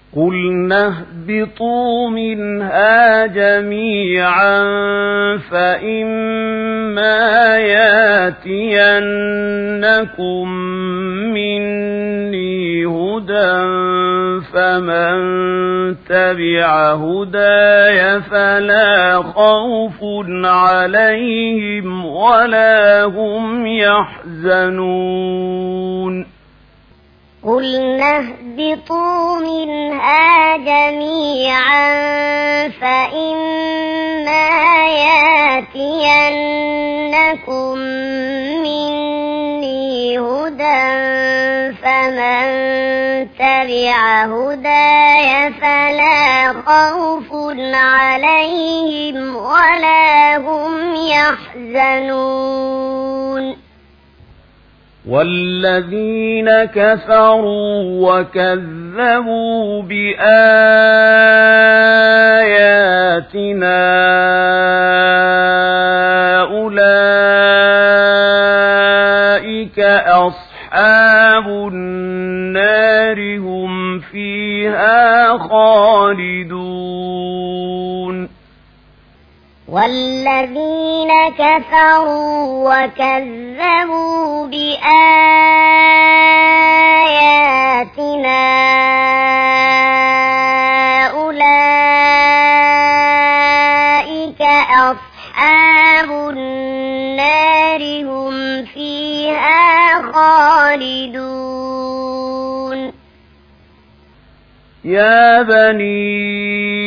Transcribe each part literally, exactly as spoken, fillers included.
قُلْنَا اهْبِطُوا مِنْهَا جَمِيعًا فَإِمَّا يَأْتِيَنَّكُم مِّنِّي هُدًى فَمَن تَبِعَ هُدَايَ فَلَا خَوْفٌ عَلَيْهِمْ وَلَا هُمْ يَحْزَنُونَ قُلْنَا اهْبِطُوا مِنْهَا جَمِيعًا فَإِمَّا يَأْتِيَنَّكُم مِّنِّي هُدًى فَمَن تَبِعَ هُدَايَ فَلَا خَوْفٌ عَلَيْهِمْ وَلَا هُمْ يَحْزَنُونَ وَالَّذِينَ كَفَرُوا وَكَذَّبُوا بِآيَاتِنَا أُولَئِكَ أَصْحَابُ النَّارِ هُمْ فِيهَا خَالِدُونَ وَالَّذِينَ كَفَرُوا وَكَذَّبُوا بِآيَاتِنَا أُولَئِكَ أَصْحَابُ النَّارِ هُمْ فِيهَا خَالِدُونَ يَا بَنِي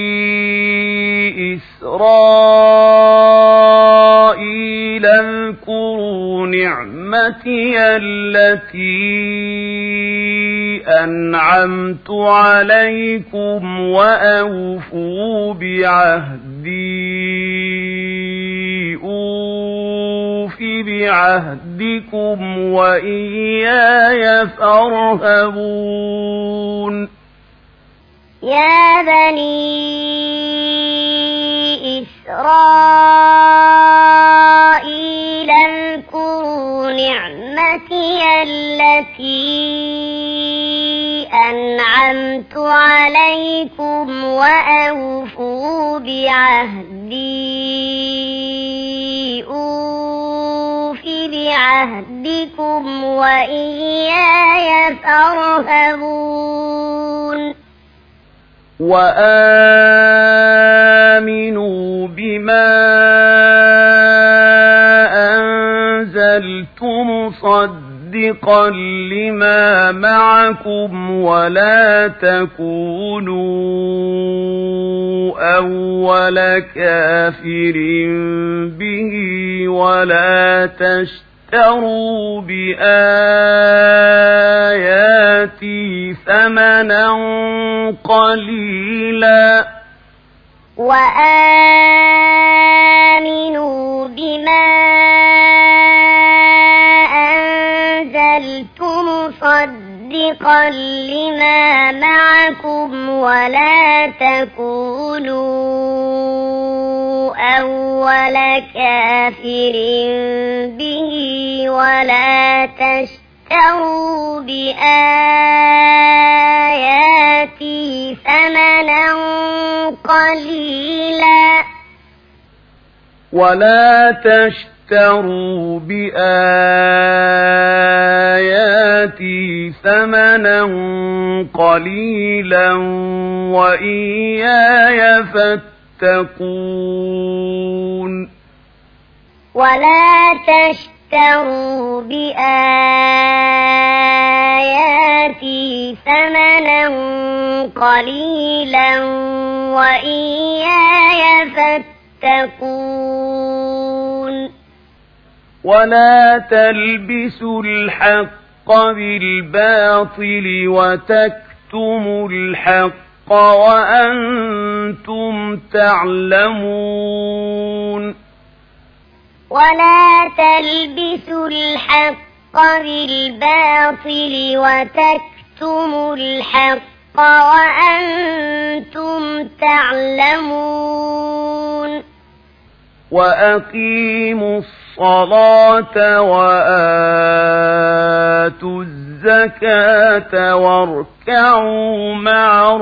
إِسْرَائِيلَ اذْكُرُوا نِعْمَتِيَ الَّتِي أَنْعَمْتُ عَلَيْكُمْ وَأَوْفُوا بِعَهْدِي أُوفِ بِعَهْدِكُمْ وَإِيَّايَ فَارْهَبُونِ يَا بَنِي إِسْرَائِيلَ اذْكُرُوا نِعْمَتِيَ الَّتِي أَنْعَمْتُ عَلَيْكُمْ وَأَوْفُوا بِعَهْدِي أُوفِ بِعَهْدِكُمْ وَإِيَّايَ فَارْهَبُونِ وَآمِنُوا بِمَا أَنزَلْتُ مُصَدِّقًا لِمَا مَعَكُمْ وَلَا تَكُونُوا أَوَّلَ كَافِرٍ بِهِ وَلَا تَشْتَرُوا بِآيَاتِي ثَمَنًا قَلِيلًا وَآمِنُوا بِمَا أَنزَلْتُ مُصَدِّقًا لِمَا مَعَكُمْ وَلَا تَكُونُوا أَوَّلَ كَافِرٍ بِهِ وَلَا تَشْتَرُوا بِآيَاتِي ثَمَنًا قَلِيلًا وَلَا تَشْتَرُوا بِآيَاتِي ثَمَنًا قَلِيلًا وَإِيَّايَ فَاتَّقُونِ وَلَا تَشْتَرُوا بِآيَاتِي ثَمَنًا قَلِيلًا وَإِيَّايَ فَاتَّقُونِ وَلَا تَلْبِسُوا الْحَقَّ بِالْبَاطِلِ وَتَكْتُمُوا الْحَقَّ وَأَنْتُمْ تَعْلَمُونَ وَلَا تَلْبِسُوا الْحَقَّ بِالْبَاطِلِ وَتَكْتُمُوا الْحَقَّ وَأَنْتُمْ تَعْلَمُونَ وَأَقِيمُوا الصَّلَاةَ وَآتُوا الزَّكَاةَ الزكاة واركعوا مع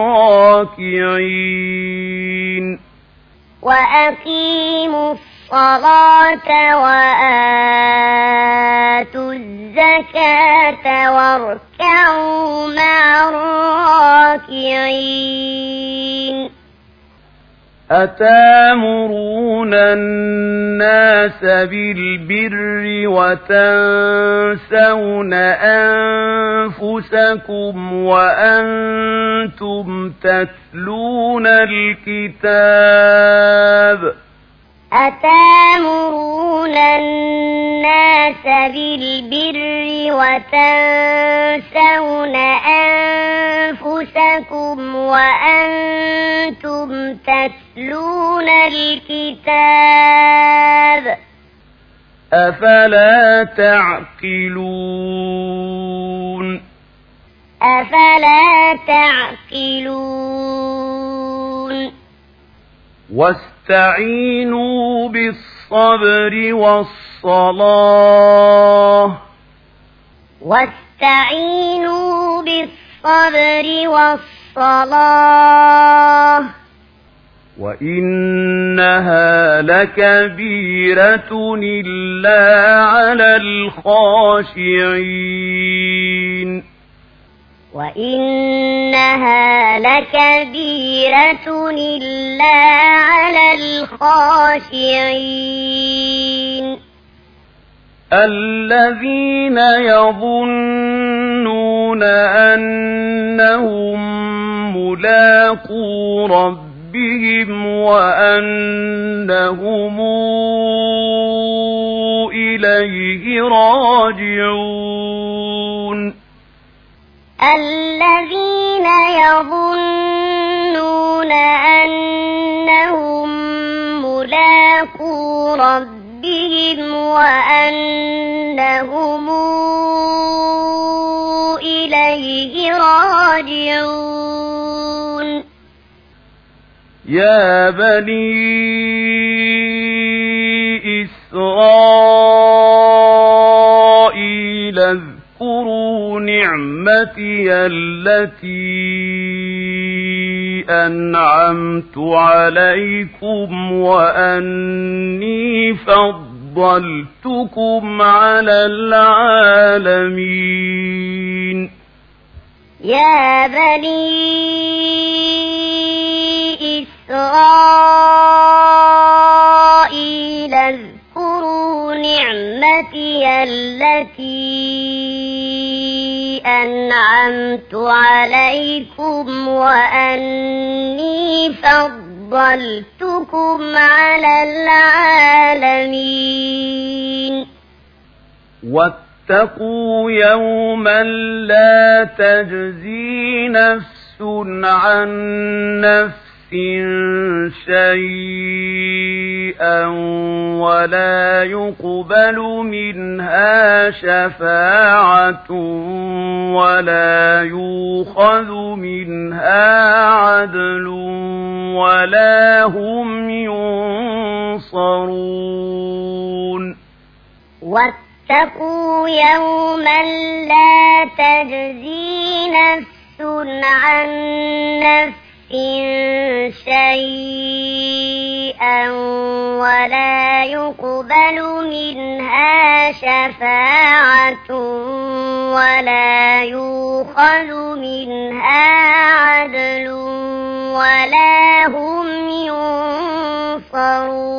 الراكعين وأقيموا الصلاة وآتوا الزكاة واركعوا مع الراكعين أتامرون الناس بالبر وتنسون أنفسكم وأنتم تتلون الكتاب أتامرون الناس بالبر وتنسون أنفسكم وأنتم تتلون الكتاب أفلا تعقلون أفلا تعقلون واستعينوا بالصبر والصلاة واستعينوا بالصبر والصلاة وإنها لكبيرة إلا على الخاشعين وإنها لكبيرة إلا على الخاشعين الذين يظنون أنهم ملاقو ربهم وأنهم إليه راجعون الذين يظنون أنهم ملاقو ربهم وأنهم إليه راجعون يا بني إسرائيل اذكروا نعمتي التي أنعمت عليكم وأني فضلتكم على العالمين يا بني إسرائيل اذكروا نعمتي التي أنعمت عليكم وأني فضلتكم على العالمين واتقوا يوما لا تجزي نفس عن نفس شيئا ولا يقبل منها شفاعة ولا يؤخذ منها عدل ولا هم ينصرون واتقوا يوما لا تجزي نفس عن نفس شيئا ولا يقبل منها شفاعة ولا يؤخذ منها عدل ولا هم ينصرون